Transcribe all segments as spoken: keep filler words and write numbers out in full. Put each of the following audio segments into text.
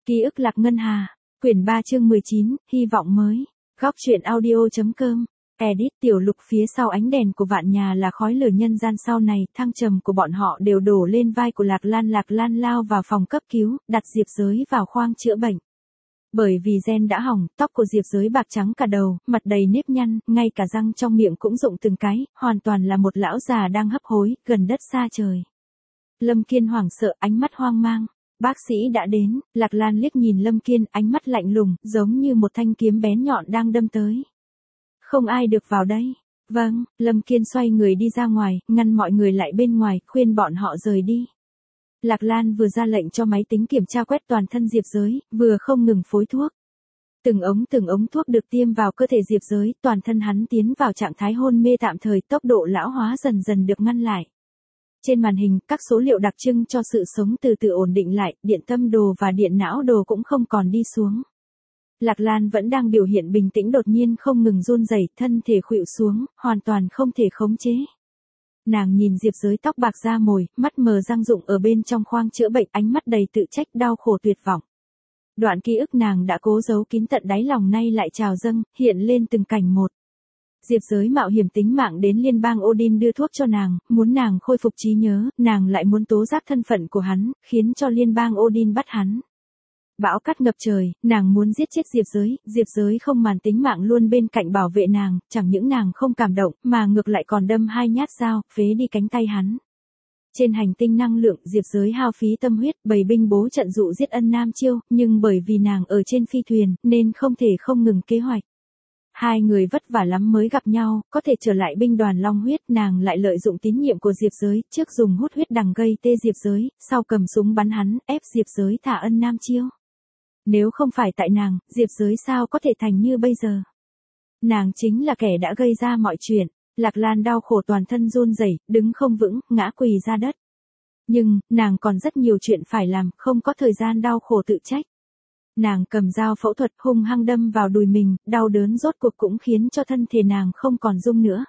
Ký ức Lạc Ngân Hà, quyển ba chương mười chín, hy vọng mới. Góc truyện audio.com. Edit. Tiểu Lục. Phía sau ánh đèn của vạn nhà là khói lửa nhân gian, sau này thăng trầm của bọn họ đều đổ lên vai của Lạc Lan. Lạc Lan lao vào phòng cấp cứu, đặt Diệp Giới vào khoang chữa bệnh. Bởi vì gen đã hỏng, tóc của Diệp Giới bạc trắng cả đầu, mặt đầy nếp nhăn, ngay cả răng trong miệng cũng rụng từng cái, hoàn toàn là một lão già đang hấp hối, gần đất xa trời. Lâm Kiên hoảng sợ, ánh mắt hoang mang. Bác sĩ đã đến. Lạc Lan liếc nhìn Lâm Kiên, ánh mắt lạnh lùng, giống như một thanh kiếm bén nhọn đang đâm tới. Không ai được vào đây. Vâng. Lâm Kiên xoay người đi ra ngoài, ngăn mọi người lại bên ngoài, khuyên bọn họ rời đi. Lạc Lan vừa ra lệnh cho máy tính kiểm tra quét toàn thân Diệp Giới, vừa không ngừng phối thuốc. Từng ống từng ống thuốc được tiêm vào cơ thể Diệp Giới, toàn thân hắn tiến vào trạng thái hôn mê tạm thời, tốc độ lão hóa dần dần được ngăn lại. Trên màn hình, các số liệu đặc trưng cho sự sống từ từ ổn định lại, điện tâm đồ và điện não đồ cũng không còn đi xuống. Lạc Lan vẫn đang biểu hiện bình tĩnh, đột nhiên không ngừng run rẩy, thân thể khuỵu xuống, hoàn toàn không thể khống chế. Nàng nhìn Diệp Giới tóc bạc da mồi, mắt mờ răng rụng ở bên trong khoang chữa bệnh, ánh mắt đầy tự trách, đau khổ, tuyệt vọng. Đoạn ký ức nàng đã cố giấu kín tận đáy lòng nay lại trào dâng, hiện lên từng cảnh một. Diệp Giới mạo hiểm tính mạng đến liên bang Odin đưa thuốc cho nàng, muốn nàng khôi phục trí nhớ, nàng lại muốn tố giác thân phận của hắn, khiến cho liên bang Odin bắt hắn. Bão cát ngập trời, nàng muốn giết chết Diệp Giới, Diệp Giới không màng tính mạng luôn bên cạnh bảo vệ nàng, chẳng những nàng không cảm động, mà ngược lại còn đâm hai nhát dao, phế đi cánh tay hắn. Trên hành tinh năng lượng, Diệp Giới hao phí tâm huyết, bày binh bố trận dụ giết Ân Nam Chiêu, nhưng bởi vì nàng ở trên phi thuyền, nên không thể không ngừng kế hoạch. Hai người vất vả lắm mới gặp nhau, có thể trở lại binh đoàn Long Huyết, nàng lại lợi dụng tín nhiệm của Diệp Giới, trước dùng hút huyết đằng gây tê Diệp Giới, sau cầm súng bắn hắn, ép Diệp Giới thả Ân Nam Chiêu. Nếu không phải tại nàng, Diệp Giới sao có thể thành như bây giờ? Nàng chính là kẻ đã gây ra mọi chuyện. Lạc Lan đau khổ, toàn thân run rẩy, đứng không vững, ngã quỳ ra đất. Nhưng, nàng còn rất nhiều chuyện phải làm, không có thời gian đau khổ tự trách. Nàng cầm dao phẫu thuật hung hăng đâm vào đùi mình, đau đớn rốt cuộc cũng khiến cho thân thể nàng không còn rung nữa.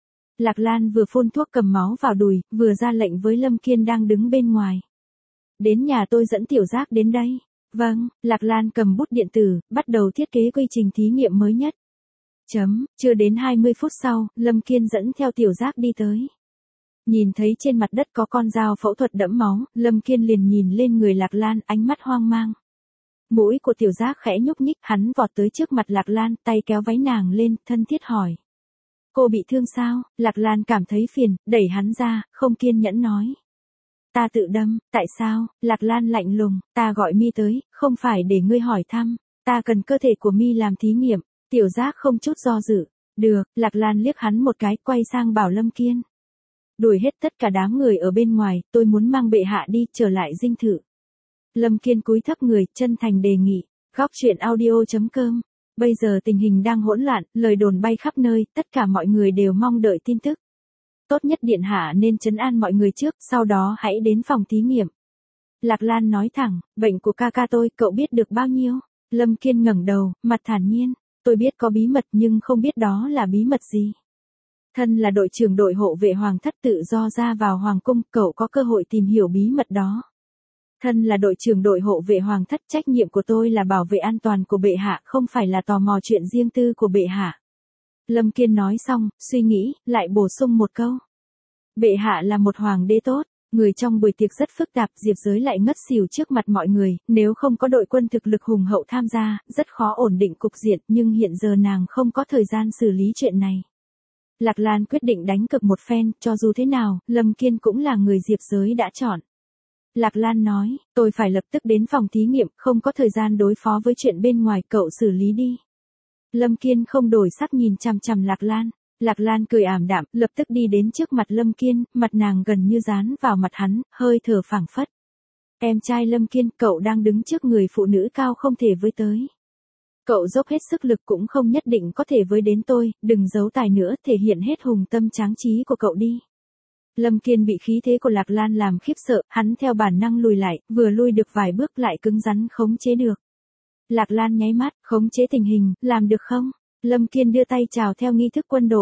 Lạc Lan vừa phun thuốc cầm máu vào đùi, vừa ra lệnh với Lâm Kiên đang đứng bên ngoài. Đến nhà tôi dẫn Tiểu Giác đến đây. Vâng. Lạc Lan cầm bút điện tử, bắt đầu thiết kế quy trình thí nghiệm mới nhất. Chấm, chưa đến hai mươi phút sau, Lâm Kiên dẫn theo Tiểu Giác đi tới. Nhìn thấy trên mặt đất có con dao phẫu thuật đẫm máu, Lâm Kiên liền nhìn lên người Lạc Lan, ánh mắt hoang mang. Mũi của Tiểu Giác khẽ nhúc nhích, hắn vọt tới trước mặt Lạc Lan, tay kéo váy nàng lên, thân thiết hỏi. Cô bị thương sao? Lạc Lan cảm thấy phiền, đẩy hắn ra, không kiên nhẫn nói. Ta tự đâm. Tại sao? Lạc Lan lạnh lùng, ta gọi Mi tới, không phải để ngươi hỏi thăm, ta cần cơ thể của Mi làm thí nghiệm. Tiểu Giác không chút do dự. Được. Lạc Lan liếc hắn một cái, quay sang bảo Lâm Kiên. Đuổi hết tất cả đám người ở bên ngoài, tôi muốn mang bệ hạ đi, trở lại dinh thự. Lâm Kiên cúi thấp người, chân thành đề nghị. Góc truyện audio.com. Bây giờ tình hình đang hỗn loạn, lời đồn bay khắp nơi, tất cả mọi người đều mong đợi tin tức. Tốt nhất điện hạ nên trấn an mọi người trước, sau đó hãy đến phòng thí nghiệm. Lạc Lan nói thẳng, bệnh của ca ca tôi, cậu biết được bao nhiêu? Lâm Kiên ngẩng đầu, mặt thản nhiên. Tôi biết có bí mật nhưng không biết đó là bí mật gì. Thân là đội trưởng đội hộ vệ hoàng thất tự do ra vào hoàng cung, cậu có cơ hội tìm hiểu bí mật đó. Thân là đội trưởng đội hộ vệ hoàng thất, trách nhiệm của tôi là bảo vệ an toàn của bệ hạ, không phải là tò mò chuyện riêng tư của bệ hạ. Lâm Kiên nói xong, suy nghĩ, lại bổ sung một câu. Bệ hạ là một hoàng đế tốt. Người trong buổi tiệc rất phức tạp, Diệp Giới lại ngất xỉu trước mặt mọi người, nếu không có đội quân thực lực hùng hậu tham gia, rất khó ổn định cục diện, nhưng hiện giờ nàng không có thời gian xử lý chuyện này. Lạc Lan quyết định đánh cược một phen, cho dù thế nào, Lâm Kiên cũng là người Diệp Giới đã chọn. Lạc Lan nói, tôi phải lập tức đến phòng thí nghiệm, không có thời gian đối phó với chuyện bên ngoài, cậu xử lý đi. Lâm Kiên không đổi sắc nhìn chằm chằm Lạc Lan. Lạc Lan cười ảm đạm, lập tức đi đến trước mặt Lâm Kiên, mặt nàng gần như dán vào mặt hắn, hơi thở phảng phất. Em trai Lâm Kiên, cậu đang đứng trước người phụ nữ cao không thể với tới. Cậu dốc hết sức lực cũng không nhất định có thể với đến tôi, đừng giấu tài nữa, thể hiện hết hùng tâm tráng trí của cậu đi. Lâm Kiên bị khí thế của Lạc Lan làm khiếp sợ, hắn theo bản năng lùi lại, vừa lùi được vài bước lại cứng rắn khống chế được. Lạc Lan nháy mắt, khống chế tình hình, làm được không? Lâm Kiên đưa tay chào theo nghi thức quân đội.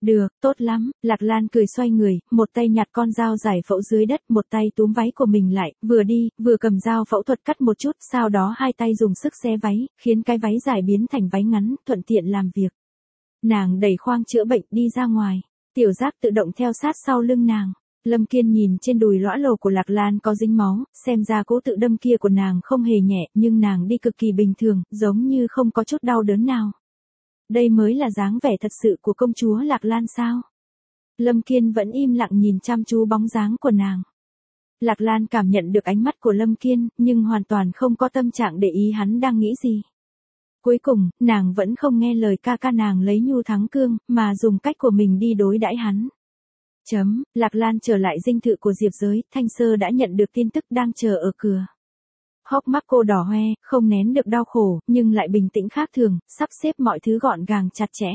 Được, tốt lắm, Lạc Lan cười xoay người, một tay nhặt con dao giải phẫu dưới đất, một tay túm váy của mình lại, vừa đi, vừa cầm dao phẫu thuật cắt một chút, sau đó hai tay dùng sức xé váy, khiến cái váy dài biến thành váy ngắn, thuận tiện làm việc. Nàng đẩy khoang chữa bệnh đi ra ngoài, Tiểu Giác tự động theo sát sau lưng nàng. Lâm Kiên nhìn trên đùi lõa lồ của Lạc Lan có dính máu, xem ra cỗ tự đâm kia của nàng không hề nhẹ, nhưng nàng đi cực kỳ bình thường, giống như không có chút đau đớn nào. Đây mới là dáng vẻ thật sự của công chúa Lạc Lan sao? Lâm Kiên vẫn im lặng nhìn chăm chú bóng dáng của nàng. Lạc Lan cảm nhận được ánh mắt của Lâm Kiên, nhưng hoàn toàn không có tâm trạng để ý hắn đang nghĩ gì. Cuối cùng, nàng vẫn không nghe lời ca ca nàng lấy nhu thắng cương, mà dùng cách của mình đi đối đãi hắn. Chấm, Lạc Lan trở lại dinh thự của Diệp Giới, Thanh Sơ đã nhận được tin tức đang chờ ở cửa. Hốc mắt cô đỏ hoe, không nén được đau khổ, nhưng lại bình tĩnh khác thường, sắp xếp mọi thứ gọn gàng chặt chẽ.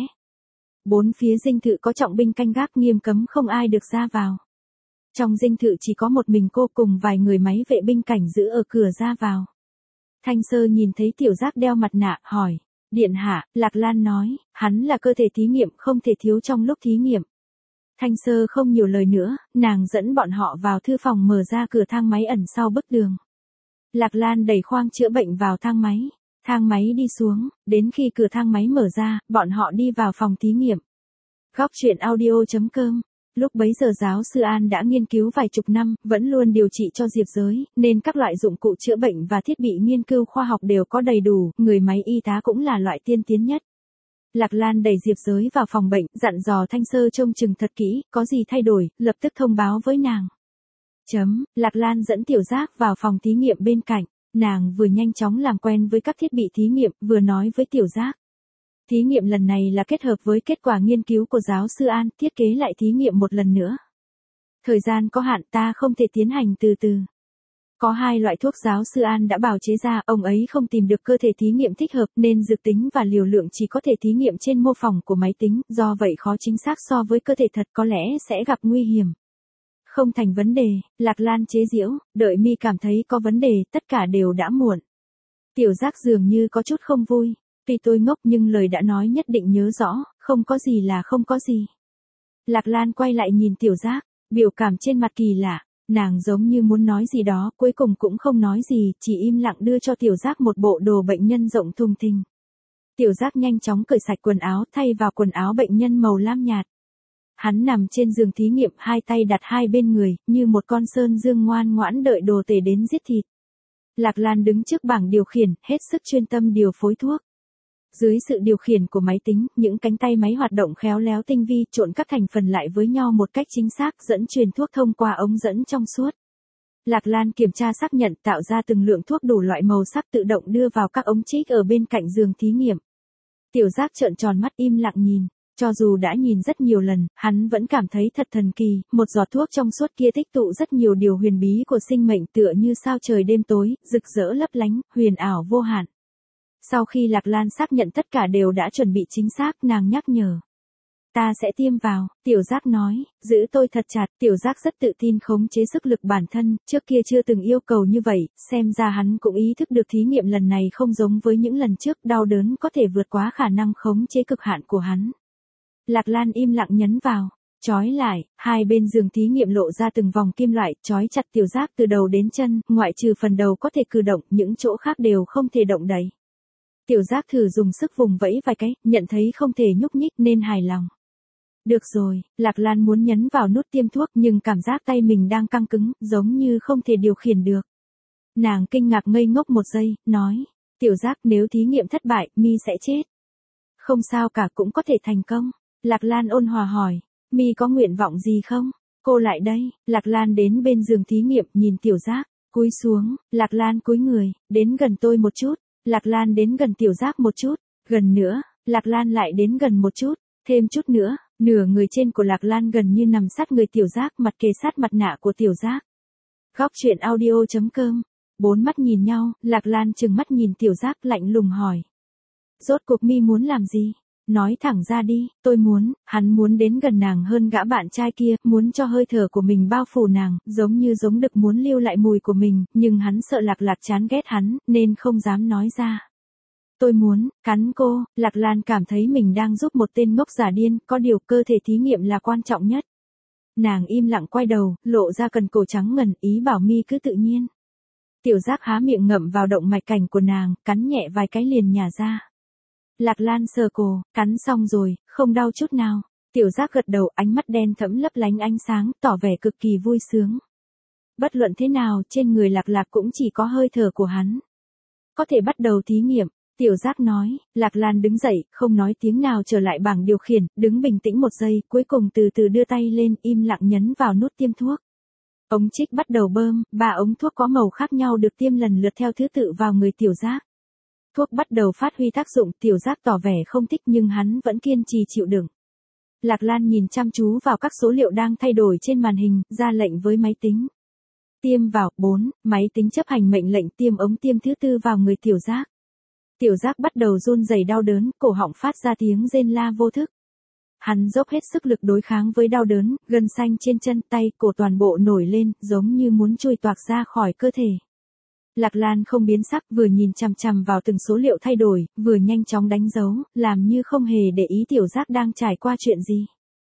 Bốn phía dinh thự có trọng binh canh gác nghiêm cấm không ai được ra vào. Trong dinh thự chỉ có một mình cô cùng vài người máy vệ binh cảnh giữ ở cửa ra vào. Thanh Sơ nhìn thấy Tiểu Giác đeo mặt nạ, hỏi. Điện hạ, Lạc Lan nói, hắn là cơ thể thí nghiệm không thể thiếu trong lúc thí nghiệm. Thanh Sơ không nhiều lời nữa, nàng dẫn bọn họ vào thư phòng mở ra cửa thang máy ẩn sau bức tường. Lạc Lan đẩy khoang chữa bệnh vào thang máy. Thang máy đi xuống, đến khi cửa thang máy mở ra, bọn họ đi vào phòng thí nghiệm. Góc truyện audio chấm com. Lúc bấy giờ giáo sư An đã nghiên cứu vài chục năm, vẫn luôn điều trị cho Diệp Giới, nên các loại dụng cụ chữa bệnh và thiết bị nghiên cứu khoa học đều có đầy đủ, người máy y tá cũng là loại tiên tiến nhất. Lạc Lan đẩy Diệp Giới vào phòng bệnh, dặn dò Thanh Sơ trông chừng thật kỹ, có gì thay đổi, lập tức thông báo với nàng. Chấm, Lạc Lan dẫn Tiểu Giác vào phòng thí nghiệm bên cạnh, nàng vừa nhanh chóng làm quen với các thiết bị thí nghiệm, vừa nói với Tiểu Giác. Thí nghiệm lần này là kết hợp với kết quả nghiên cứu của giáo sư An, thiết kế lại thí nghiệm một lần nữa. Thời gian có hạn, ta không thể tiến hành từ từ. Có hai loại thuốc giáo sư An đã bào chế ra, ông ấy không tìm được cơ thể thí nghiệm thích hợp nên dược tính và liều lượng chỉ có thể thí nghiệm trên mô phỏng của máy tính, do vậy khó chính xác so với cơ thể thật, có lẽ sẽ gặp nguy hiểm. Không thành vấn đề, Lạc Lan chế giễu, đợi mi cảm thấy có vấn đề, tất cả đều đã muộn. Tiểu Giác dường như có chút không vui. Tuy tôi ngốc nhưng lời đã nói nhất định nhớ rõ, không có gì là không có gì. Lạc Lan quay lại nhìn Tiểu Giác, biểu cảm trên mặt kỳ lạ, nàng giống như muốn nói gì đó, cuối cùng cũng không nói gì, chỉ im lặng đưa cho Tiểu Giác một bộ đồ bệnh nhân rộng thùng thình. Tiểu Giác nhanh chóng cởi sạch quần áo, thay vào quần áo bệnh nhân màu lam nhạt. Hắn nằm trên giường thí nghiệm, hai tay đặt hai bên người, như một con sơn dương ngoan ngoãn đợi đồ tể đến giết thịt. Lạc Lan đứng trước bảng điều khiển, hết sức chuyên tâm điều phối thuốc. Dưới sự điều khiển của máy tính, những cánh tay máy hoạt động khéo léo tinh vi, trộn các thành phần lại với nhau một cách chính xác, dẫn truyền thuốc thông qua ống dẫn trong suốt. Lạc Lan kiểm tra xác nhận, tạo ra từng lượng thuốc đủ loại màu sắc tự động đưa vào các ống trích ở bên cạnh giường thí nghiệm. Tiểu Giác trợn tròn mắt im lặng nhìn. Cho dù đã nhìn rất nhiều lần, hắn vẫn cảm thấy thật thần kỳ, một giọt thuốc trong suốt kia tích tụ rất nhiều điều huyền bí của sinh mệnh, tựa như sao trời đêm tối, rực rỡ lấp lánh, huyền ảo vô hạn. Sau khi Lạc Lan xác nhận tất cả đều đã chuẩn bị chính xác, nàng nhắc nhở. Ta sẽ tiêm vào, Tiểu Giác nói, giữ tôi thật chặt, Tiểu Giác rất tự tin khống chế sức lực bản thân, trước kia chưa từng yêu cầu như vậy, xem ra hắn cũng ý thức được thí nghiệm lần này không giống với những lần trước, đau đớn có thể vượt quá khả năng khống chế cực hạn của hắn. Lạc Lan im lặng nhấn vào, trói lại, hai bên giường thí nghiệm lộ ra từng vòng kim loại, trói chặt Tiểu Giác từ đầu đến chân, ngoại trừ phần đầu có thể cử động, những chỗ khác đều không thể động đậy. Tiểu Giác thử dùng sức vùng vẫy vài cái, nhận thấy không thể nhúc nhích nên hài lòng. Được rồi, Lạc Lan muốn nhấn vào nút tiêm thuốc nhưng cảm giác tay mình đang căng cứng, giống như không thể điều khiển được. Nàng kinh ngạc ngây ngốc một giây, nói, Tiểu Giác nếu thí nghiệm thất bại, mi sẽ chết. Không sao cả, cũng có thể thành công. Lạc Lan ôn hòa hỏi, mi có nguyện vọng gì không? Cô lại đây, Lạc Lan đến bên giường thí nghiệm, nhìn Tiểu Giác, cúi xuống, Lạc Lan cúi người, đến gần tôi một chút. Lạc Lan đến gần Tiểu Giác một chút, gần nữa, Lạc Lan lại đến gần một chút, thêm chút nữa, nửa người trên của Lạc Lan gần như nằm sát người Tiểu Giác, mặt kề sát mặt nạ của Tiểu Giác. Góc truyện audio chấm com. Bốn mắt nhìn nhau, Lạc Lan trừng mắt nhìn Tiểu Giác lạnh lùng hỏi. Rốt cuộc mi muốn làm gì? Nói thẳng ra đi, tôi muốn, hắn muốn đến gần nàng hơn gã bạn trai kia, muốn cho hơi thở của mình bao phủ nàng, giống như giống đực muốn lưu lại mùi của mình, nhưng hắn sợ Lạc Lạc chán ghét hắn, nên không dám nói ra. Tôi muốn, cắn cô, Lạc Lan cảm thấy mình đang giúp một tên ngốc giả điên, có điều cơ thể thí nghiệm là quan trọng nhất. Nàng im lặng quay đầu, lộ ra cần cổ trắng ngần, ý bảo mi cứ tự nhiên. Tiểu Giác há miệng ngậm vào động mạch cảnh của nàng, cắn nhẹ vài cái liền nhả ra. Lạc Lan sờ cổ, cắn xong rồi, không đau chút nào. Tiểu Giác gật đầu, ánh mắt đen thẫm lấp lánh ánh sáng, tỏ vẻ cực kỳ vui sướng. Bất luận thế nào, trên người Lạc Lạc cũng chỉ có hơi thở của hắn. Có thể bắt đầu thí nghiệm, Tiểu Giác nói. Lạc Lan đứng dậy, không nói tiếng nào trở lại bảng điều khiển, đứng bình tĩnh một giây, cuối cùng từ từ đưa tay lên, im lặng nhấn vào nút tiêm thuốc. Ống trích bắt đầu bơm, ba ống thuốc có màu khác nhau được tiêm lần lượt theo thứ tự vào người Tiểu Giác. Thuốc bắt đầu phát huy tác dụng, Tiểu Giác tỏ vẻ không thích nhưng hắn vẫn kiên trì chịu đựng. Lạc Lan nhìn chăm chú vào các số liệu đang thay đổi trên màn hình, ra lệnh với máy tính. Tiêm vào, bốn, máy tính chấp hành mệnh lệnh tiêm ống tiêm thứ tư vào người Tiểu Giác. Tiểu Giác bắt đầu run rẩy đau đớn, cổ họng phát ra tiếng rên la vô thức. Hắn dốc hết sức lực đối kháng với đau đớn, gân xanh trên chân tay, cổ toàn bộ nổi lên, giống như muốn trôi toạc ra khỏi cơ thể. Lạc Lan không biến sắc, vừa nhìn chằm chằm vào từng số liệu thay đổi, vừa nhanh chóng đánh dấu, làm như không hề để ý Tiểu Giác đang trải qua chuyện gì.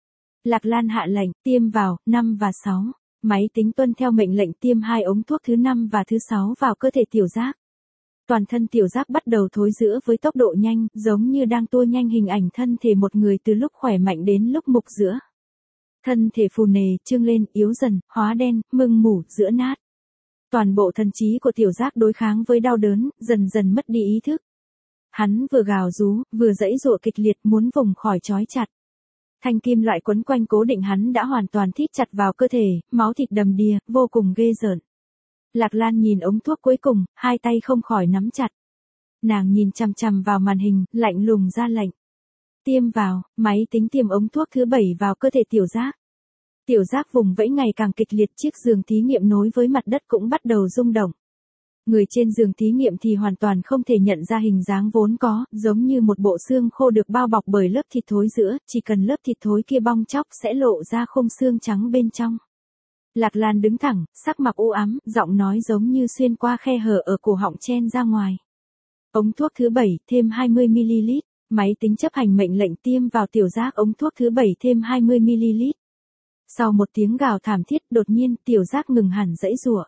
Lạc Lan hạ lệnh, tiêm vào, năm và sáu. Máy tính tuân theo mệnh lệnh tiêm hai ống thuốc thứ năm và thứ sáu vào cơ thể Tiểu Giác. Toàn thân Tiểu Giác bắt đầu thối rữa với tốc độ nhanh, giống như đang tua nhanh hình ảnh thân thể một người từ lúc khỏe mạnh đến lúc mục rữa. Thân thể phù nề, trương lên, yếu dần, hóa đen, mưng mủ, rữa nát. Toàn bộ thần trí của Tiểu Giác đối kháng với đau đớn, dần dần mất đi ý thức. Hắn vừa gào rú, vừa giãy giụa kịch liệt muốn vùng khỏi trói chặt. Thanh kim loại quấn quanh cố định hắn đã hoàn toàn thít chặt vào cơ thể, máu thịt đầm đìa, vô cùng ghê rợn. Lạc Lan nhìn ống thuốc cuối cùng, hai tay không khỏi nắm chặt. Nàng nhìn chằm chằm vào màn hình, lạnh lùng ra lệnh. Tiêm vào, máy tính tiêm ống thuốc thứ bảy vào cơ thể Tiểu Giác. Tiểu Giác vùng vẫy ngày càng kịch liệt, chiếc giường thí nghiệm nối với mặt đất cũng bắt đầu rung động. Người trên giường thí nghiệm thì hoàn toàn không thể nhận ra hình dáng vốn có, giống như một bộ xương khô được bao bọc bởi lớp thịt thối giữa, chỉ cần lớp thịt thối kia bong chóc sẽ lộ ra khung xương trắng bên trong. Lạc Lan đứng thẳng, sắc mặt u ám, giọng nói giống như xuyên qua khe hở ở cổ họng chen ra ngoài. Ống thuốc thứ bảy, thêm hai mươi mi-li-lít, máy tính chấp hành mệnh lệnh tiêm vào Tiểu Giác ống thuốc thứ bảy thêm hai mươi mi-li-lít. Sau một tiếng gào thảm thiết, đột nhiên, Tiểu Giác ngừng hẳn giãy giụa.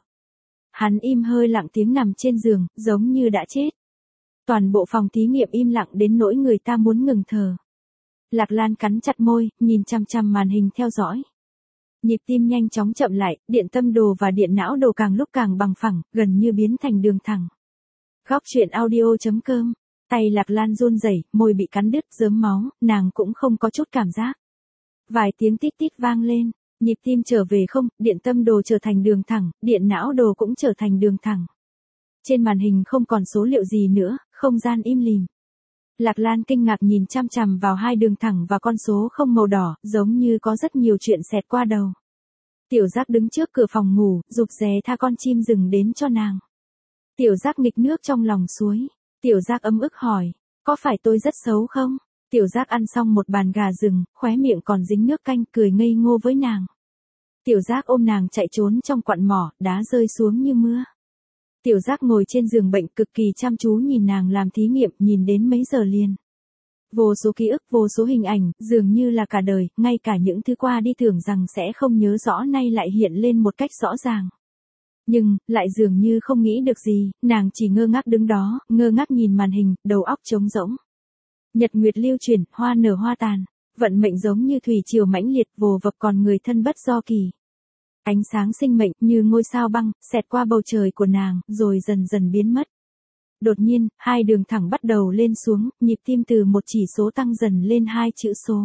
Hắn im hơi lặng tiếng nằm trên giường, giống như đã chết. Toàn bộ phòng thí nghiệm im lặng đến nỗi người ta muốn ngừng thở. Lạc Lan cắn chặt môi, nhìn chằm chằm màn hình theo dõi. Nhịp tim nhanh chóng chậm lại, điện tâm đồ và điện não đồ càng lúc càng bằng phẳng, gần như biến thành đường thẳng. Góc truyện audio chấm com, tay Lạc Lan run rẩy, môi bị cắn đứt, rớm máu, nàng cũng không có chút cảm giác. Vài tiếng tít tít vang lên, nhịp tim trở về không, điện tâm đồ trở thành đường thẳng, điện não đồ cũng trở thành đường thẳng. Trên màn hình không còn số liệu gì nữa, không gian im lìm. Lạc Lan kinh ngạc nhìn chăm chằm vào hai đường thẳng và con số không màu đỏ, giống như có rất nhiều chuyện xẹt qua đầu. Tiểu Giác đứng trước cửa phòng ngủ, rụp rè tha con chim rừng đến cho nàng. Tiểu Giác nghịch nước trong lòng suối. Tiểu Giác ấm ức hỏi, có phải tôi rất xấu không? Tiểu Giác ăn xong một bàn gà rừng, khóe miệng còn dính nước canh, cười ngây ngô với nàng. Tiểu Giác ôm nàng chạy trốn trong quặng mỏ, đá rơi xuống như mưa. Tiểu Giác ngồi trên giường bệnh cực kỳ chăm chú nhìn nàng làm thí nghiệm, nhìn đến mấy giờ liền. Vô số ký ức, vô số hình ảnh, dường như là cả đời, ngay cả những thứ qua đi tưởng rằng sẽ không nhớ rõ nay lại hiện lên một cách rõ ràng. Nhưng, lại dường như không nghĩ được gì, nàng chỉ ngơ ngác đứng đó, ngơ ngác nhìn màn hình, đầu óc trống rỗng. Nhật nguyệt lưu chuyển, hoa nở hoa tàn, vận mệnh giống như thủy triều mãnh liệt vồ vập còn người thân bất do kỳ. Ánh sáng sinh mệnh như ngôi sao băng, xẹt qua bầu trời của nàng, rồi dần dần biến mất. Đột nhiên, hai đường thẳng bắt đầu lên xuống, nhịp tim từ một chỉ số tăng dần lên hai chữ số.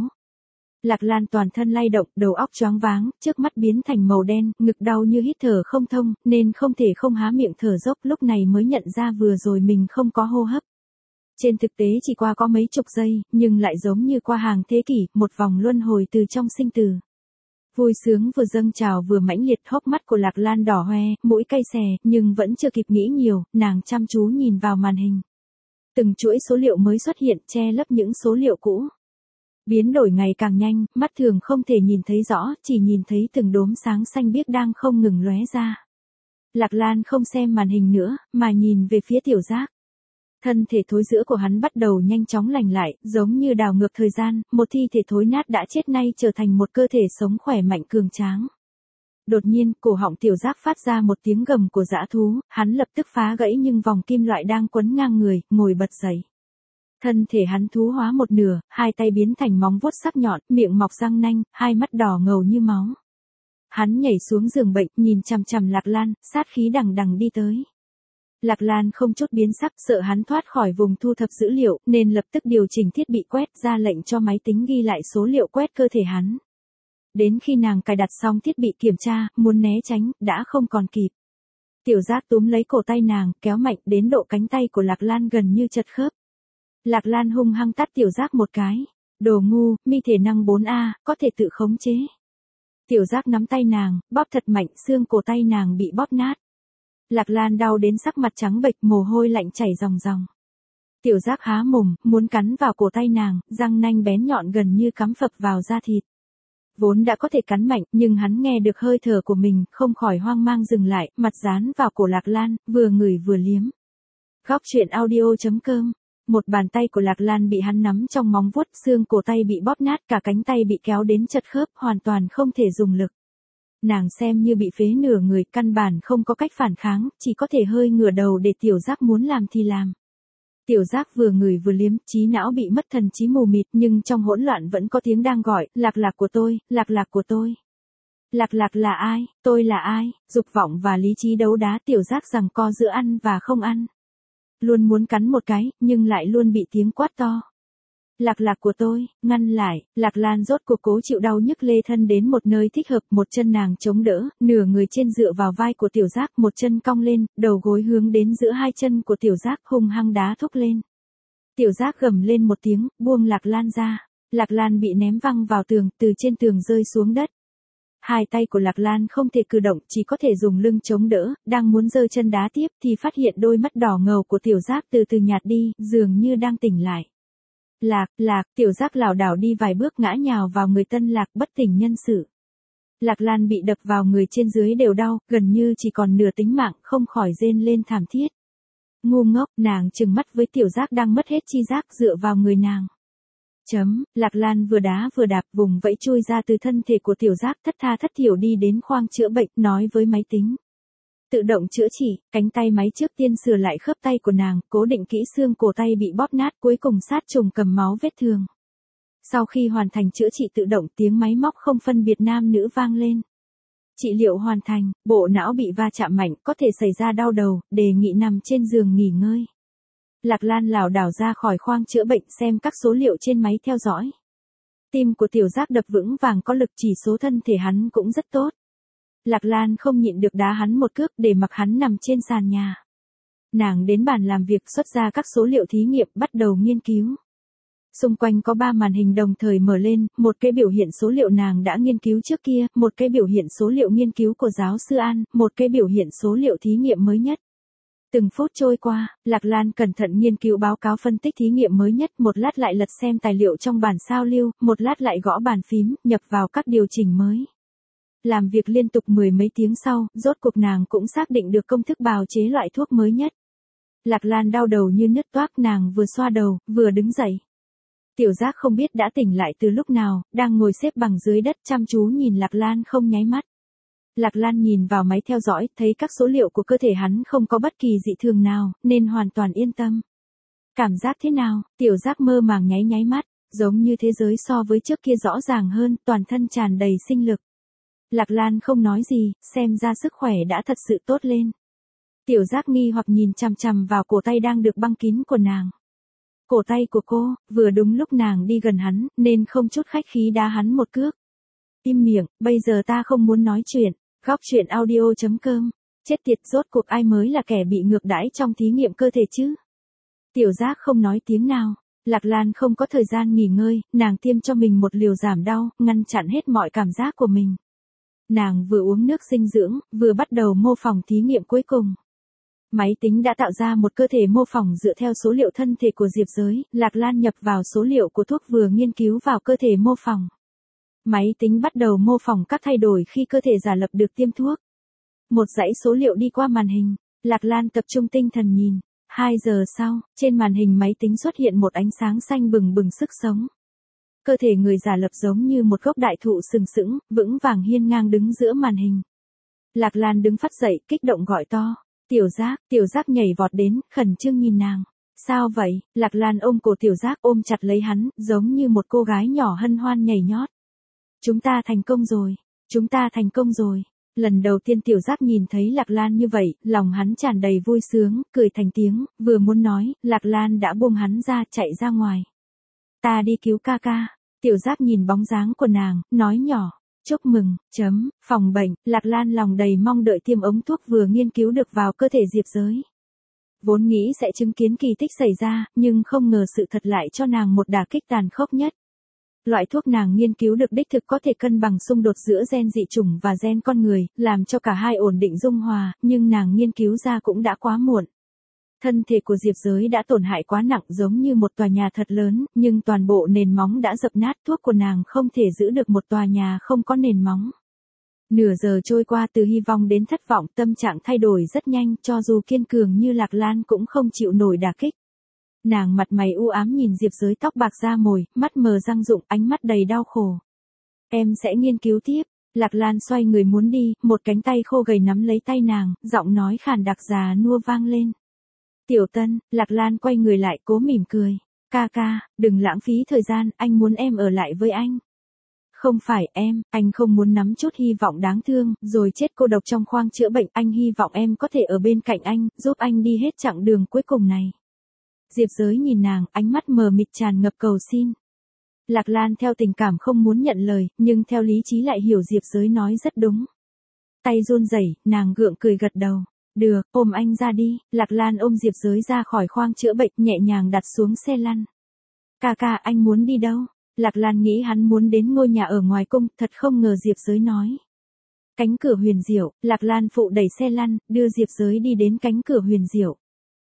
Lạc Lan toàn thân lay động, đầu óc choáng váng, trước mắt biến thành màu đen, ngực đau như hít thở không thông, nên không thể không há miệng thở dốc, lúc này mới nhận ra vừa rồi mình không có hô hấp. Trên thực tế chỉ qua có mấy chục giây, nhưng lại giống như qua hàng thế kỷ, một vòng luân hồi từ trong sinh tử. Vui sướng vừa dâng trào vừa mãnh liệt, hốc mắt của Lạc Lan đỏ hoe, mũi cay xè, nhưng vẫn chưa kịp nghĩ nhiều, nàng chăm chú nhìn vào màn hình. Từng chuỗi số liệu mới xuất hiện, che lấp những số liệu cũ. Biến đổi ngày càng nhanh, mắt thường không thể nhìn thấy rõ, chỉ nhìn thấy từng đốm sáng xanh biếc đang không ngừng lóe ra. Lạc Lan không xem màn hình nữa, mà nhìn về phía Tiểu Giác. Thân thể thối rữa của hắn bắt đầu nhanh chóng lành lại, giống như đảo ngược thời gian, một thi thể thối nát đã chết nay trở thành một cơ thể sống khỏe mạnh cường tráng. Đột nhiên, cổ họng Tiểu Giác phát ra một tiếng gầm của dã thú, hắn lập tức phá gãy nhưng vòng kim loại đang quấn ngang người, ngồi bật dậy. Thân thể hắn thú hóa một nửa, hai tay biến thành móng vuốt sắc nhọn, miệng mọc răng nanh, hai mắt đỏ ngầu như máu. Hắn nhảy xuống giường bệnh, nhìn chằm chằm Lạc Lan, sát khí đằng đằng đi tới. Lạc Lan không chút biến sắc, sợ hắn thoát khỏi vùng thu thập dữ liệu, nên lập tức điều chỉnh thiết bị quét, ra lệnh cho máy tính ghi lại số liệu quét cơ thể hắn. Đến khi nàng cài đặt xong thiết bị kiểm tra, muốn né tránh, đã không còn kịp. Tiểu Giác túm lấy cổ tay nàng, kéo mạnh đến độ cánh tay của Lạc Lan gần như chật khớp. Lạc Lan hung hăng tát Tiểu Giác một cái. Đồ ngu, mi thể năng bốn A, có thể tự khống chế. Tiểu Giác nắm tay nàng, bóp thật mạnh, xương cổ tay nàng bị bóp nát. Lạc Lan đau đến sắc mặt trắng bệch, mồ hôi lạnh chảy ròng ròng. Tiểu Giác há mồm, muốn cắn vào cổ tay nàng, răng nanh bén nhọn gần như cắm phập vào da thịt. Vốn đã có thể cắn mạnh, nhưng hắn nghe được hơi thở của mình, không khỏi hoang mang dừng lại, mặt dán vào cổ Lạc Lan, vừa ngửi vừa liếm. Góc truyện audio chấm com. Một bàn tay của Lạc Lan bị hắn nắm trong móng vuốt, xương cổ tay bị bóp nát, cả cánh tay bị kéo đến chật khớp, hoàn toàn không thể dùng lực. Nàng xem như bị phế nửa người, căn bản không có cách phản kháng, chỉ có thể hơi ngửa đầu để Tiểu Giác muốn làm thì làm. Tiểu Giác vừa ngửi vừa liếm, trí não bị mất thần trí mù mịt, nhưng trong hỗn loạn vẫn có tiếng đang gọi, Lạc Lạc của tôi, Lạc Lạc của tôi. Lạc Lạc là ai, tôi là ai, dục vọng và lý trí đấu đá Tiểu Giác giằng co giữa ăn và không ăn. Luôn muốn cắn một cái, nhưng lại luôn bị tiếng quát to. Lạc Lạc của tôi, ngăn lại, Lạc Lan rốt cuộc cố chịu đau nhức lê thân đến một nơi thích hợp, một chân nàng chống đỡ, nửa người trên dựa vào vai của Tiểu Giác, một chân cong lên, đầu gối hướng đến giữa hai chân của Tiểu Giác, hung hăng đá thúc lên. Tiểu Giác gầm lên một tiếng, buông Lạc Lan ra. Lạc Lan bị ném văng vào tường, từ trên tường rơi xuống đất. Hai tay của Lạc Lan không thể cử động, chỉ có thể dùng lưng chống đỡ, đang muốn giơ chân đá tiếp thì phát hiện đôi mắt đỏ ngầu của Tiểu Giác từ từ nhạt đi, dường như đang tỉnh lại. Lạc, Lạc, Tiểu Giác lảo đảo đi vài bước ngã nhào vào người Tân Lạc, bất tỉnh nhân sự. Lạc Lan bị đập vào người trên dưới đều đau, gần như chỉ còn nửa tính mạng, không khỏi rên lên thảm thiết. Ngu ngốc, nàng trừng mắt với Tiểu Giác đang mất hết chi giác dựa vào người nàng. Chấm, Lạc Lan vừa đá vừa đạp, vùng vẫy chui ra từ thân thể của Tiểu Giác, thất tha thất thiểu đi đến khoang chữa bệnh, nói với máy tính. Tự động chữa trị, cánh tay máy trước tiên sửa lại khớp tay của nàng, cố định kỹ xương cổ tay bị bóp nát, cuối cùng sát trùng cầm máu vết thương. Sau khi hoàn thành chữa trị tự động, tiếng máy móc không phân biệt nam nữ vang lên. Trị liệu hoàn thành, bộ não bị va chạm mạnh, có thể xảy ra đau đầu, đề nghị nằm trên giường nghỉ ngơi. Lạc Lan lảo đảo ra khỏi khoang chữa bệnh, xem các số liệu trên máy theo dõi. Tim của Tiểu Giác đập vững vàng, có lực, chỉ số thân thể hắn cũng rất tốt. Lạc Lan không nhịn được đá hắn một cước để mặc hắn nằm trên sàn nhà. Nàng đến bàn làm việc, xuất ra các số liệu thí nghiệm, bắt đầu nghiên cứu. Xung quanh có ba màn hình đồng thời mở lên, một cái biểu hiện số liệu nàng đã nghiên cứu trước kia, một cái biểu hiện số liệu nghiên cứu của giáo sư An, một cái biểu hiện số liệu thí nghiệm mới nhất. Từng phút trôi qua, Lạc Lan cẩn thận nghiên cứu báo cáo phân tích thí nghiệm mới nhất, một lát lại lật xem tài liệu trong bản sao lưu, một lát lại gõ bàn phím, nhập vào các điều chỉnh mới. Làm việc liên tục mười mấy tiếng sau, rốt cuộc nàng cũng xác định được công thức bào chế loại thuốc mới nhất. Lạc Lan đau đầu như nứt toác, nàng vừa xoa đầu, vừa đứng dậy. Tiểu Giác không biết đã tỉnh lại từ lúc nào, đang ngồi xếp bằng dưới đất chăm chú nhìn Lạc Lan không nháy mắt. Lạc Lan nhìn vào máy theo dõi, thấy các số liệu của cơ thể hắn không có bất kỳ dị thường nào, nên hoàn toàn yên tâm. Cảm giác thế nào? Tiểu Giác mơ màng nháy nháy mắt, giống như thế giới so với trước kia rõ ràng hơn, toàn thân tràn đầy sinh lực. Lạc Lan không nói gì, xem ra sức khỏe đã thật sự tốt lên. Tiểu Giác nghi hoặc nhìn chằm chằm vào cổ tay đang được băng kín của nàng. Cổ tay của cô, vừa đúng lúc nàng đi gần hắn, nên không chút khách khí đá hắn một cước. Im miệng, bây giờ ta không muốn nói chuyện. Góc truyện audio chấm com. Chết tiệt, rốt cuộc ai mới là kẻ bị ngược đãi trong thí nghiệm cơ thể chứ? Tiểu Giác không nói tiếng nào. Lạc Lan không có thời gian nghỉ ngơi, nàng tiêm cho mình một liều giảm đau, ngăn chặn hết mọi cảm giác của mình. Nàng vừa uống nước dinh dưỡng, vừa bắt đầu mô phỏng thí nghiệm cuối cùng. Máy tính đã tạo ra một cơ thể mô phỏng dựa theo số liệu thân thể của Diệp Giới, Lạc Lan nhập vào số liệu của thuốc vừa nghiên cứu vào cơ thể mô phỏng. Máy tính bắt đầu mô phỏng các thay đổi khi cơ thể giả lập được tiêm thuốc. Một dãy số liệu đi qua màn hình, Lạc Lan tập trung tinh thần nhìn. Hai giờ sau, trên màn hình máy tính xuất hiện một ánh sáng xanh bừng bừng sức sống. Cơ thể người giả lập giống như một gốc đại thụ sừng sững, vững vàng hiên ngang đứng giữa màn hình. Lạc Lan đứng phát dậy, kích động gọi to. Tiểu Giác, Tiểu Giác nhảy vọt đến, khẩn trương nhìn nàng. Sao vậy? Lạc Lan ôm cổ Tiểu Giác ôm chặt lấy hắn, giống như một cô gái nhỏ hân hoan nhảy nhót. Chúng ta thành công rồi, chúng ta thành công rồi. Lần đầu tiên Tiểu Giác nhìn thấy Lạc Lan như vậy, lòng hắn tràn đầy vui sướng, cười thành tiếng, vừa muốn nói, Lạc Lan đã buông hắn ra chạy ra ngoài. Ta đi cứu ca ca. Tiểu Giác nhìn bóng dáng của nàng, nói nhỏ. Chúc mừng, chấm, phòng bệnh, Lạc Lan lòng đầy mong đợi tiêm ống thuốc vừa nghiên cứu được vào cơ thể Diệp Giới. Vốn nghĩ sẽ chứng kiến kỳ tích xảy ra, nhưng không ngờ sự thật lại cho nàng một đả kích tàn khốc nhất. Loại thuốc nàng nghiên cứu được đích thực có thể cân bằng xung đột giữa gen dị chủng và gen con người, làm cho cả hai ổn định dung hòa, nhưng nàng nghiên cứu ra cũng đã quá muộn. Thân thể của Diệp Giới đã tổn hại quá nặng giống như một tòa nhà thật lớn, nhưng toàn bộ nền móng đã dập nát, thuốc của nàng không thể giữ được một tòa nhà không có nền móng. Nửa giờ trôi qua từ hy vọng đến thất vọng, tâm trạng thay đổi rất nhanh, cho dù kiên cường như Lạc Lan cũng không chịu nổi đả kích. Nàng mặt mày u ám nhìn Diệp Giới tóc bạc da mồi, mắt mờ răng rụng, ánh mắt đầy đau khổ. Em sẽ nghiên cứu tiếp. Lạc Lan xoay người muốn đi, một cánh tay khô gầy nắm lấy tay nàng, giọng nói khàn đặc già nua vang lên. Tiểu Tân, Lạc Lan quay người lại cố mỉm cười. Ca ca, đừng lãng phí thời gian, anh muốn em ở lại với anh. Không phải em, anh không muốn nắm chút hy vọng đáng thương, rồi chết cô độc trong khoang chữa bệnh, anh hy vọng em có thể ở bên cạnh anh, giúp anh đi hết chặng đường cuối cùng này. Diệp Giới nhìn nàng, ánh mắt mờ mịt tràn ngập cầu xin. Lạc Lan theo tình cảm không muốn nhận lời, nhưng theo lý trí lại hiểu Diệp Giới nói rất đúng. Tay run rẩy, nàng gượng cười gật đầu. Được, ôm anh ra đi. Lạc Lan ôm Diệp Giới ra khỏi khoang chữa bệnh, nhẹ nhàng đặt xuống xe lăn. Ca ca, anh muốn đi đâu? Lạc Lan nghĩ hắn muốn đến ngôi nhà ở ngoài cung, thật không ngờ Diệp Giới nói. Cánh cửa huyền diệu. Lạc Lan phụ đẩy xe lăn, đưa Diệp Giới đi đến cánh cửa huyền diệu.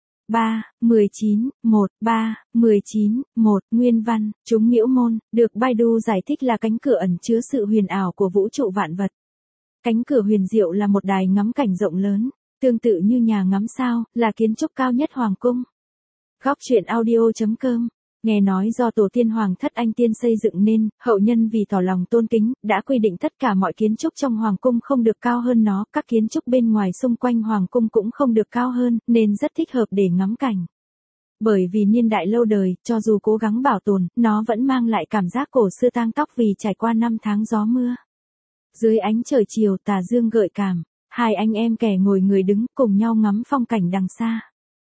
ba, mười chín, một, ba, mười chín, một, nguyên văn, chúng Miễu Môn, được Baidu giải thích là cánh cửa ẩn chứa sự huyền ảo của vũ trụ vạn vật. Cánh cửa huyền diệu là một đài ngắm cảnh rộng lớn, tương tự như nhà ngắm sao, là kiến trúc cao nhất hoàng cung. Góc truyện audio chấm com. Nghe nói do tổ tiên Hoàng thất Anh Tiên xây dựng nên, hậu nhân vì tỏ lòng tôn kính, đã quy định tất cả mọi kiến trúc trong Hoàng cung không được cao hơn nó, các kiến trúc bên ngoài xung quanh Hoàng cung cũng không được cao hơn, nên rất thích hợp để ngắm cảnh. Bởi vì niên đại lâu đời, cho dù cố gắng bảo tồn, nó vẫn mang lại cảm giác cổ xưa tang tóc vì trải qua năm tháng gió mưa. Dưới ánh trời chiều tà dương gợi cảm, hai anh em kẻ ngồi người đứng cùng nhau ngắm phong cảnh đằng xa.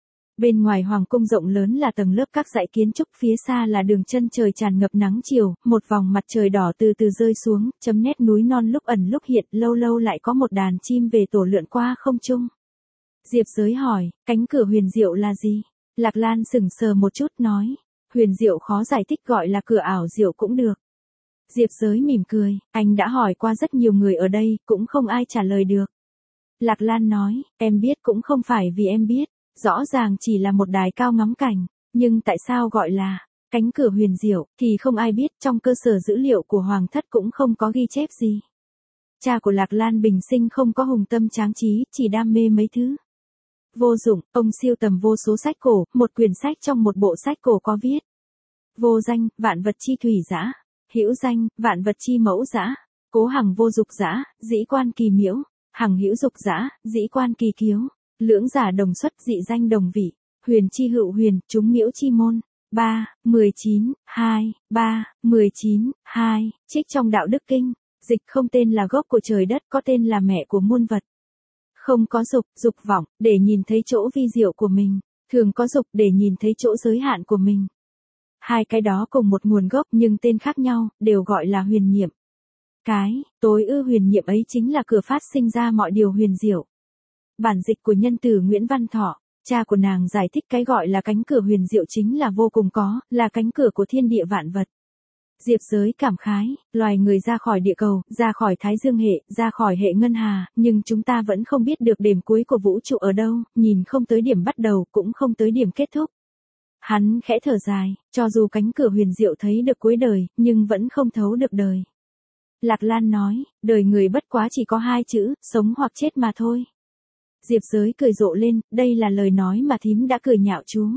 Bên ngoài hoàng cung rộng lớn là tầng lớp các dãy kiến trúc, phía xa là đường chân trời tràn ngập nắng chiều, một vòng mặt trời đỏ từ từ rơi xuống, chấm nét núi non lúc ẩn lúc hiện, lâu lâu lại có một đàn chim về tổ lượn qua không trung. Diệp Giới hỏi, cánh cửa huyền diệu là gì? Lạc Lan sững sờ một chút nói, huyền diệu khó giải thích, gọi là cửa ảo diệu cũng được. Diệp Giới mỉm cười, anh đã hỏi qua rất nhiều người ở đây, cũng không ai trả lời được. Lạc Lan nói, em biết cũng không phải vì em biết. Rõ ràng chỉ là một đài cao ngắm cảnh, nhưng tại sao gọi là cánh cửa huyền diệu thì không ai biết, trong cơ sở dữ liệu của Hoàng thất cũng không có ghi chép gì. Cha của Lạc Lan bình sinh không có hùng tâm tráng trí, chỉ đam mê mấy thứ vô dụng, ông siêu tầm vô số sách cổ, một quyển sách trong một bộ sách cổ có viết: vô danh, vạn vật chi thủy dã; hữu danh, vạn vật chi mẫu dã; cố hằng vô dục dã, dĩ quan kỳ miễu; hằng hữu dục dã, dĩ quan kỳ kiếu; lưỡng giả đồng xuất, dị danh đồng vị; huyền chi hữu huyền, chúng miễu chi môn. ba, mười chín, hai, ba, mười chín, hai, trích trong Đạo Đức Kinh, dịch không tên là gốc của trời đất, có tên là mẹ của muôn vật. Không có dục, dục vọng, để nhìn thấy chỗ vi diệu của mình, thường có dục để nhìn thấy chỗ giới hạn của mình. Hai cái đó cùng một nguồn gốc nhưng tên khác nhau, đều gọi là huyền nhiệm. Cái, tối ư huyền nhiệm ấy chính là cửa phát sinh ra mọi điều huyền diệu. Bản dịch của nhân từ Nguyễn Văn Thọ, cha của nàng giải thích cái gọi là cánh cửa huyền diệu chính là vô cùng có, là cánh cửa của thiên địa vạn vật. Diệp Giới cảm khái, loài người ra khỏi địa cầu, ra khỏi Thái Dương hệ, ra khỏi hệ ngân hà, nhưng chúng ta vẫn không biết được điểm cuối của vũ trụ ở đâu, nhìn không tới điểm bắt đầu, cũng không tới điểm kết thúc. Hắn khẽ thở dài, cho dù cánh cửa huyền diệu thấy được cuối đời, nhưng vẫn không thấu được đời. Lạc Lan nói, đời người bất quá chỉ có hai chữ, sống hoặc chết mà thôi. Diệp Giới cười rộ lên, đây là lời nói mà thím đã cười nhạo chú.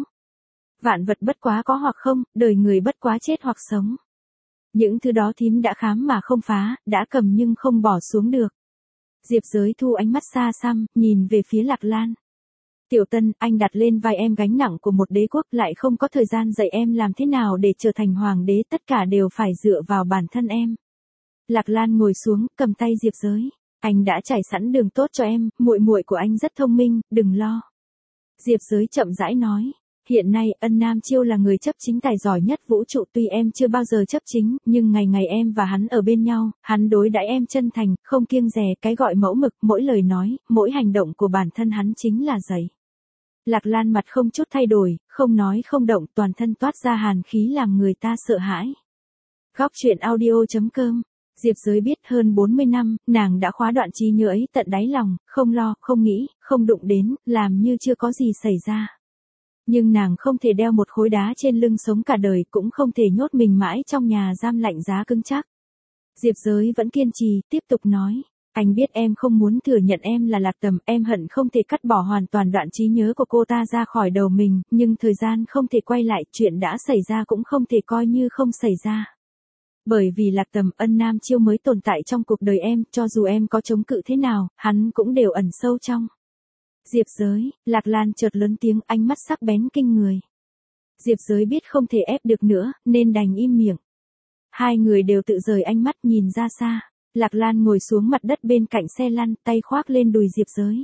Vạn vật bất quá có hoặc không, đời người bất quá chết hoặc sống. Những thứ đó thím đã khám mà không phá, đã cầm nhưng không bỏ xuống được. Diệp Giới thu ánh mắt xa xăm, nhìn về phía Lạc Lan. Tiểu Tân, anh đặt lên vai em gánh nặng của một đế quốc, lại không có thời gian dạy em làm thế nào để trở thành hoàng đế, tất cả đều phải dựa vào bản thân em. Lạc Lan ngồi xuống, cầm tay Diệp Giới. Anh đã trải sẵn đường tốt cho em, muội muội của anh rất thông minh, đừng lo. Diệp Giới chậm rãi nói. Hiện nay Ân Nam Chiêu là người chấp chính tài giỏi nhất vũ trụ, tuy em chưa bao giờ chấp chính, nhưng ngày ngày em và hắn ở bên nhau, hắn đối đãi em chân thành, không kiêng dè, cái gọi mẫu mực, mỗi lời nói, mỗi hành động của bản thân hắn chính là dạy. Lạc Lan mặt không chút thay đổi, không nói không động, toàn thân toát ra hàn khí làm người ta sợ hãi. Góc truyện audio chấm com. Diệp Giới biết hơn bốn mươi năm, nàng đã khóa đoạn trí nhớ ấy tận đáy lòng, không lo, không nghĩ, không đụng đến, làm như chưa có gì xảy ra. Nhưng nàng không thể đeo một khối đá trên lưng sống cả đời, cũng không thể nhốt mình mãi trong nhà giam lạnh giá cứng chắc. Diệp Giới vẫn kiên trì, tiếp tục nói. Anh biết em không muốn thừa nhận em là Lạc Tầm, em hận không thể cắt bỏ hoàn toàn đoạn trí nhớ của cô ta ra khỏi đầu mình, nhưng thời gian không thể quay lại, chuyện đã xảy ra cũng không thể coi như không xảy ra. Bởi vì Lạc Tầm, Ân Nam Chiêu mới tồn tại trong cuộc đời em, cho dù em có chống cự thế nào, hắn cũng đều ẩn sâu trong. Diệp Giới, Lạc Lan chợt lớn tiếng, ánh mắt sắc bén kinh người. Diệp Giới biết không thể ép được nữa, nên đành im miệng. Hai người đều tự rời ánh mắt nhìn ra xa. Lạc Lan ngồi xuống mặt đất bên cạnh xe lăn, tay khoác lên đùi Diệp Giới.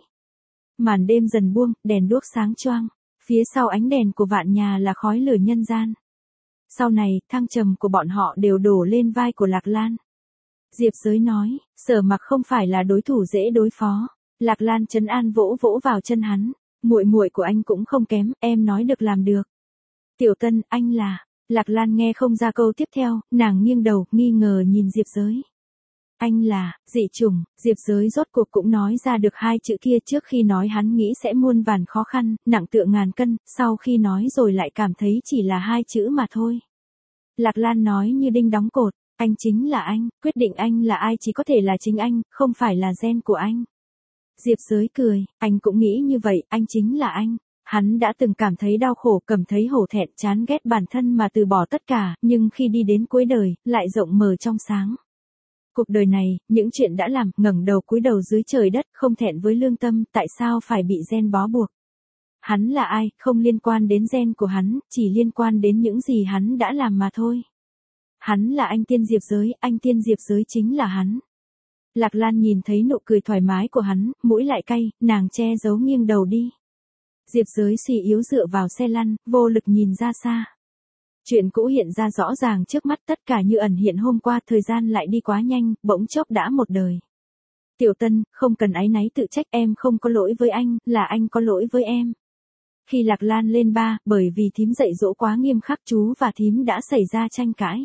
Màn đêm dần buông, đèn đuốc sáng choang. Phía sau ánh đèn của vạn nhà là khói lửa nhân gian. Sau này, thăng trầm của bọn họ đều đổ lên vai của Lạc Lan. Diệp Giới nói, Sở Mặc không phải là đối thủ dễ đối phó. Lạc Lan trấn an vỗ vỗ vào chân hắn. Muội muội của anh cũng không kém, em nói được làm được. Tiểu Tân, anh là... Lạc Lan nghe không ra câu tiếp theo, nàng nghiêng đầu, nghi ngờ nhìn Diệp Giới. Anh là, dị chủng, Diệp Giới rốt cuộc cũng nói ra được hai chữ kia, trước khi nói hắn nghĩ sẽ muôn vàn khó khăn, nặng tựa ngàn cân, sau khi nói rồi lại cảm thấy chỉ là hai chữ mà thôi. Lạc Lan nói như đinh đóng cột, anh chính là anh, quyết định anh là ai chỉ có thể là chính anh, không phải là gen của anh. Diệp Giới cười, anh cũng nghĩ như vậy, anh chính là anh. Hắn đã từng cảm thấy đau khổ, cảm thấy hổ thẹn, chán ghét bản thân mà từ bỏ tất cả, nhưng khi đi đến cuối đời, lại rộng mở trong sáng. Cuộc đời này, những chuyện đã làm, ngẩng đầu cúi đầu dưới trời đất, không thẹn với lương tâm, tại sao phải bị gen bó buộc? Hắn là ai, không liên quan đến gen của hắn, chỉ liên quan đến những gì hắn đã làm mà thôi. Hắn là anh Tiên Diệp Giới, anh Tiên Diệp Giới chính là hắn. Lạc Lan nhìn thấy nụ cười thoải mái của hắn, mũi lại cay, nàng che giấu nghiêng đầu đi. Diệp Giới suy yếu dựa vào xe lăn, vô lực nhìn ra xa. Chuyện cũ hiện ra rõ ràng trước mắt, tất cả như ẩn hiện hôm qua, thời gian lại đi quá nhanh, bỗng chốc đã một đời. Tiểu Tân, không cần áy náy tự trách, em không có lỗi với anh, là anh có lỗi với em. Khi Lạc Lan lên ba, bởi vì thím dạy dỗ quá nghiêm khắc, chú và thím đã xảy ra tranh cãi.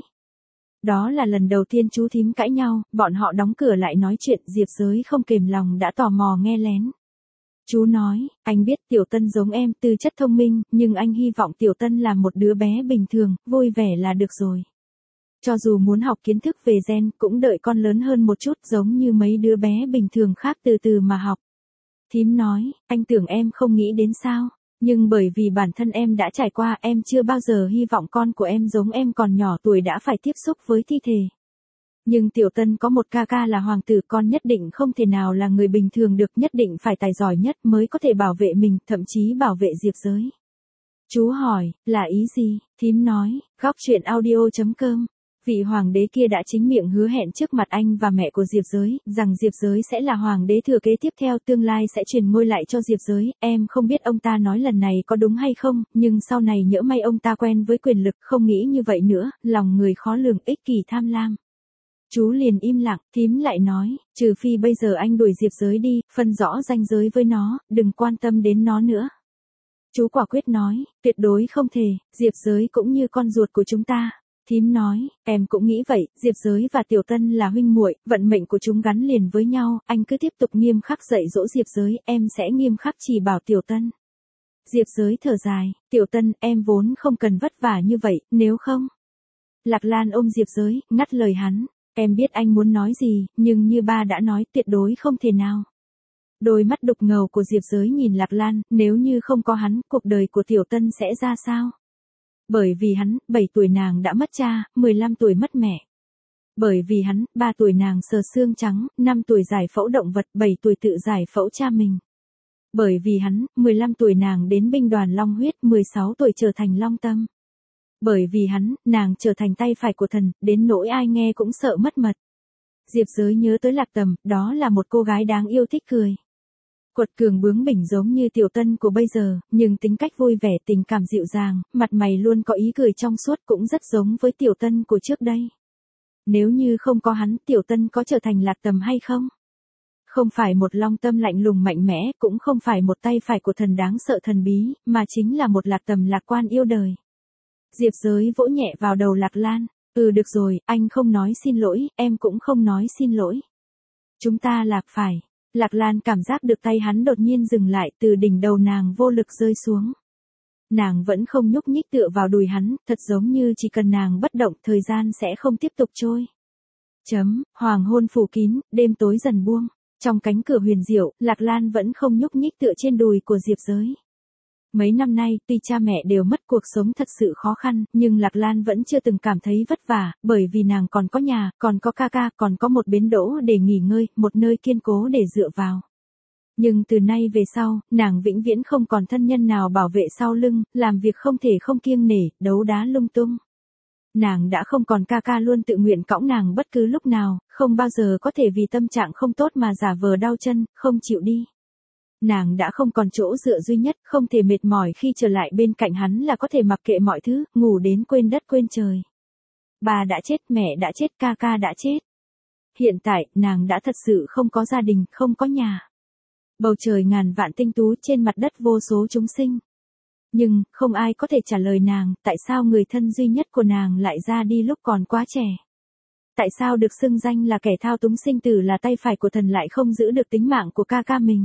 Đó là lần đầu tiên chú thím cãi nhau, bọn họ đóng cửa lại nói chuyện, Diệp Giới không kềm lòng đã tò mò nghe lén. Chú nói, anh biết Tiểu Tân giống em, tư chất thông minh, nhưng anh hy vọng Tiểu Tân là một đứa bé bình thường, vui vẻ là được rồi. Cho dù muốn học kiến thức về gen, cũng đợi con lớn hơn một chút, giống như mấy đứa bé bình thường khác từ từ mà học. Thím nói, anh tưởng em không nghĩ đến sao, nhưng bởi vì bản thân em đã trải qua, em chưa bao giờ hy vọng con của em giống em còn nhỏ tuổi đã phải tiếp xúc với thi thể. Nhưng Tiểu Tân có một ca ca là hoàng tử, con nhất định không thể nào là người bình thường được, nhất định phải tài giỏi nhất mới có thể bảo vệ mình, thậm chí bảo vệ Diệp Giới. Chú hỏi, là ý gì? Thím nói, góc truyện audio chấm com. Vị hoàng đế kia đã chính miệng hứa hẹn trước mặt anh và mẹ của Diệp Giới, rằng Diệp Giới sẽ là hoàng đế thừa kế tiếp theo, tương lai sẽ truyền ngôi lại cho Diệp Giới. Em không biết ông ta nói lần này có đúng hay không, nhưng sau này nhỡ may ông ta quen với quyền lực, không nghĩ như vậy nữa, lòng người khó lường, ích kỷ tham lam. Chú liền im lặng, thím lại nói, trừ phi bây giờ anh đuổi Diệp Giới đi, phân rõ ranh giới với nó, đừng quan tâm đến nó nữa. Chú quả quyết nói, tuyệt đối không thể, Diệp Giới cũng như con ruột của chúng ta. Thím nói, em cũng nghĩ vậy, Diệp Giới và Tiểu Tân là huynh muội, vận mệnh của chúng gắn liền với nhau, anh cứ tiếp tục nghiêm khắc dạy dỗ Diệp Giới, em sẽ nghiêm khắc chỉ bảo Tiểu Tân. Diệp Giới thở dài, Tiểu Tân, em vốn không cần vất vả như vậy, nếu không. Lạc Lan ôm Diệp Giới, ngắt lời hắn, em biết anh muốn nói gì, nhưng như ba đã nói, tuyệt đối không thể nào. Đôi mắt đục ngầu của Diệp Giới nhìn Lạc Lan, nếu như không có hắn, cuộc đời của Tiểu Tân sẽ ra sao? Bởi vì hắn, bảy tuổi nàng đã mất cha, mười lăm tuổi mất mẹ. Bởi vì hắn, ba tuổi nàng sờ xương trắng, năm tuổi giải phẫu động vật, bảy tuổi tự giải phẫu cha mình. Bởi vì hắn, mười lăm tuổi nàng đến binh đoàn Long Huyết, mười sáu tuổi trở thành Long Tâm. Bởi vì hắn, nàng trở thành tay phải của thần, đến nỗi ai nghe cũng sợ mất mật. Diệp Giới nhớ tới Lạc Tầm, đó là một cô gái đáng yêu thích cười. Quật cường bướng bỉnh giống như Tiểu Tân của bây giờ, nhưng tính cách vui vẻ, tình cảm dịu dàng, mặt mày luôn có ý cười trong suốt, cũng rất giống với Tiểu Tân của trước đây. Nếu như không có hắn, Tiểu Tân có trở thành Lạc Tầm hay không? Không phải một Long Tâm lạnh lùng mạnh mẽ, cũng không phải một tay phải của thần đáng sợ thần bí, mà chính là một Lạc Tầm lạc quan yêu đời. Diệp Giới vỗ nhẹ vào đầu Lạc Lan. Ừ được rồi, anh không nói xin lỗi, em cũng không nói xin lỗi. Chúng ta lạc phải. Lạc Lan cảm giác được tay hắn đột nhiên dừng lại, từ đỉnh đầu nàng vô lực rơi xuống. Nàng vẫn không nhúc nhích tựa vào đùi hắn, thật giống như chỉ cần nàng bất động, thời gian sẽ không tiếp tục trôi. Chấm, hoàng hôn phủ kín, đêm tối dần buông. Trong cánh cửa huyền diệu, Lạc Lan vẫn không nhúc nhích tựa trên đùi của Diệp Giới. Mấy năm nay, tuy cha mẹ đều mất, cuộc sống thật sự khó khăn, nhưng Lạc Lan vẫn chưa từng cảm thấy vất vả, bởi vì nàng còn có nhà, còn có ca ca, còn có một bến đỗ để nghỉ ngơi, một nơi kiên cố để dựa vào. Nhưng từ nay về sau, nàng vĩnh viễn không còn thân nhân nào bảo vệ sau lưng, làm việc không thể không kiêng nể, đấu đá lung tung. Nàng đã không còn ca ca luôn tự nguyện cõng nàng bất cứ lúc nào, không bao giờ có thể vì tâm trạng không tốt mà giả vờ đau chân, không chịu đi. Nàng đã không còn chỗ dựa duy nhất, không thể mệt mỏi khi trở lại bên cạnh hắn là có thể mặc kệ mọi thứ, ngủ đến quên đất quên trời. Bà đã chết, mẹ đã chết, ca ca đã chết. Hiện tại, nàng đã thật sự không có gia đình, không có nhà. Bầu trời ngàn vạn tinh tú, trên mặt đất vô số chúng sinh. Nhưng, không ai có thể trả lời nàng, tại sao người thân duy nhất của nàng lại ra đi lúc còn quá trẻ. Tại sao được xưng danh là kẻ thao túng sinh tử, là tay phải của thần, lại không giữ được tính mạng của ca ca mình.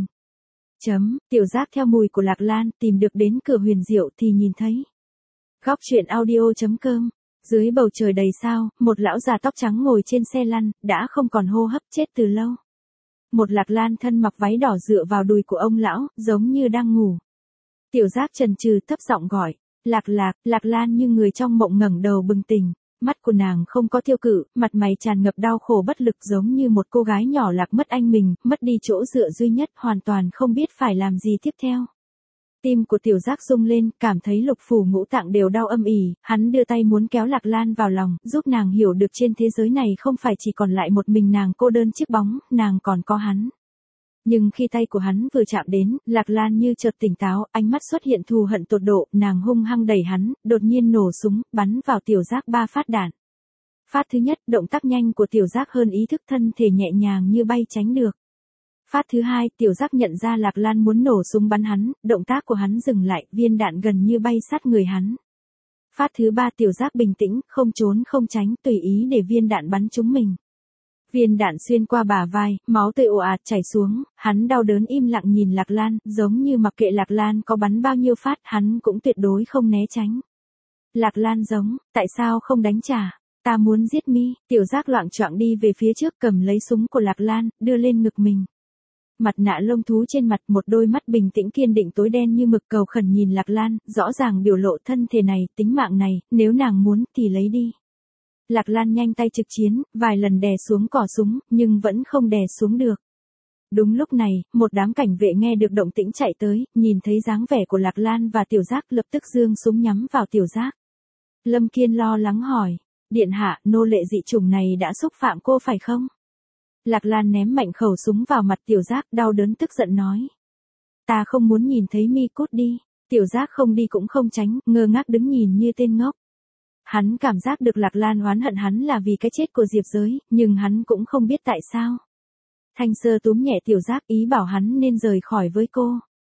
Chấm, Tiểu Giác theo mùi của Lạc Lan, tìm được đến cửa huyền diệu thì nhìn thấy. Góc truyện audio chấm com. Dưới bầu trời đầy sao, một lão già tóc trắng ngồi trên xe lăn, đã không còn hô hấp, chết từ lâu. Một Lạc Lan thân mặc váy đỏ dựa vào đùi của ông lão, giống như đang ngủ. Tiểu Giác chần chừ thấp giọng gọi. Lạc Lạc, Lạc Lan như người trong mộng ngẩng đầu bừng tỉnh. Mắt của nàng không có tiêu cự, mặt mày tràn ngập đau khổ bất lực, giống như một cô gái nhỏ lạc mất anh mình, mất đi chỗ dựa duy nhất, hoàn toàn không biết phải làm gì tiếp theo. Tim của Tiểu Giác rung lên, cảm thấy lục phủ ngũ tạng đều đau âm ỉ, hắn đưa tay muốn kéo Lạc Lan vào lòng, giúp nàng hiểu được trên thế giới này không phải chỉ còn lại một mình nàng cô đơn chiếc bóng, nàng còn có hắn. Nhưng khi tay của hắn vừa chạm đến, Lạc Lan như chợt tỉnh táo, ánh mắt xuất hiện thù hận tột độ, nàng hung hăng đẩy hắn, đột nhiên nổ súng, bắn vào Tiểu Giác ba phát đạn. Phát thứ nhất, động tác nhanh của Tiểu Giác hơn ý thức, thân thể nhẹ nhàng như bay tránh được. Phát thứ hai, Tiểu Giác nhận ra Lạc Lan muốn nổ súng bắn hắn, động tác của hắn dừng lại, viên đạn gần như bay sát người hắn. Phát thứ ba, Tiểu Giác bình tĩnh, không trốn không tránh, tùy ý để viên đạn bắn trúng mình. Viên đạn xuyên qua bả vai, máu tươi ồ ạt chảy xuống, hắn đau đớn im lặng nhìn Lạc Lan, giống như mặc kệ Lạc Lan có bắn bao nhiêu phát, hắn cũng tuyệt đối không né tránh. Lạc Lan giống, tại sao không đánh trả? Ta muốn giết mi. Tiểu Giác loạng choạng đi về phía trước, cầm lấy súng của Lạc Lan, đưa lên ngực mình. Mặt nạ lông thú trên mặt, một đôi mắt bình tĩnh kiên định tối đen như mực, cầu khẩn nhìn Lạc Lan, rõ ràng biểu lộ thân thể này, tính mạng này, nếu nàng muốn thì lấy đi. Lạc Lan nhanh tay trực chiến, vài lần đè xuống cò súng, nhưng vẫn không đè xuống được. Đúng lúc này, một đám cảnh vệ nghe được động tĩnh chạy tới, nhìn thấy dáng vẻ của Lạc Lan và Tiểu Giác, lập tức giương súng nhắm vào Tiểu Giác. Lâm Kiên lo lắng hỏi, điện hạ, nô lệ dị chủng này đã xúc phạm cô phải không? Lạc Lan ném mạnh khẩu súng vào mặt Tiểu Giác, đau đớn tức giận nói. Ta không muốn nhìn thấy mi, cút đi. Tiểu Giác không đi cũng không tránh, ngơ ngác đứng nhìn như tên ngốc. Hắn cảm giác được Lạc Lan oán hận hắn là vì cái chết của Diệp Giới, nhưng hắn cũng không biết tại sao. Thanh Sơ túm nhẹ Tiểu Giác, ý bảo hắn nên rời khỏi với cô.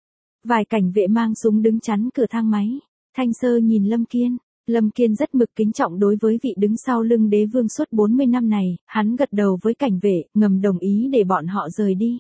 Vài cảnh vệ mang súng đứng chắn cửa thang máy. Thanh Sơ nhìn Lâm Kiên. Lâm Kiên rất mực kính trọng đối với vị đứng sau lưng đế vương suốt bốn mươi năm này, hắn gật đầu với cảnh vệ, ngầm đồng ý để bọn họ rời đi.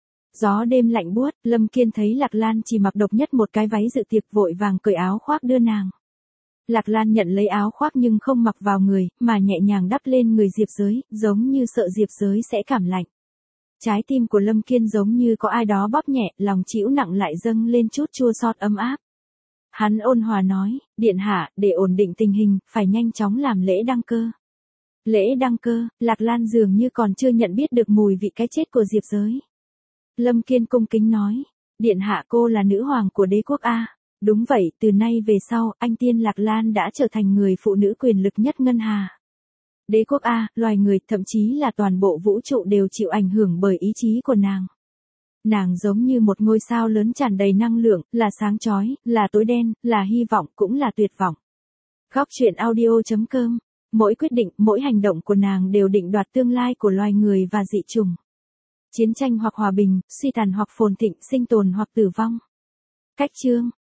Gió đêm lạnh buốt, Lâm Kiên thấy Lạc Lan chỉ mặc độc nhất một cái váy dự tiệc, vội vàng cởi áo khoác đưa nàng. Lạc Lan nhận lấy áo khoác nhưng không mặc vào người, mà nhẹ nhàng đắp lên người Diệp Giới, giống như sợ Diệp Giới sẽ cảm lạnh. Trái tim của Lâm Kiên giống như có ai đó bóp nhẹ, lòng trĩu nặng lại dâng lên chút chua xót ấm áp. Hắn ôn hòa nói, điện hạ, để ổn định tình hình, phải nhanh chóng làm lễ đăng cơ. Lễ đăng cơ, Lạc Lan dường như còn chưa nhận biết được mùi vị cái chết của Diệp Giới. Lâm Kiên cung kính nói, điện hạ cô là nữ hoàng của đế quốc A. Đúng vậy, từ nay về sau, anh Tiên Lạc Lan đã trở thành người phụ nữ quyền lực nhất Ngân Hà. Đế quốc A, loài người, thậm chí là toàn bộ vũ trụ đều chịu ảnh hưởng bởi ý chí của nàng. Nàng giống như một ngôi sao lớn tràn đầy năng lượng, là sáng chói, là tối đen, là hy vọng, cũng là tuyệt vọng. Góc truyện audio chấm com. Mỗi quyết định, mỗi hành động của nàng đều định đoạt tương lai của loài người và dị chủng. Chiến tranh hoặc hòa bình, suy tàn hoặc phồn thịnh, sinh tồn hoặc tử vong. Cách chương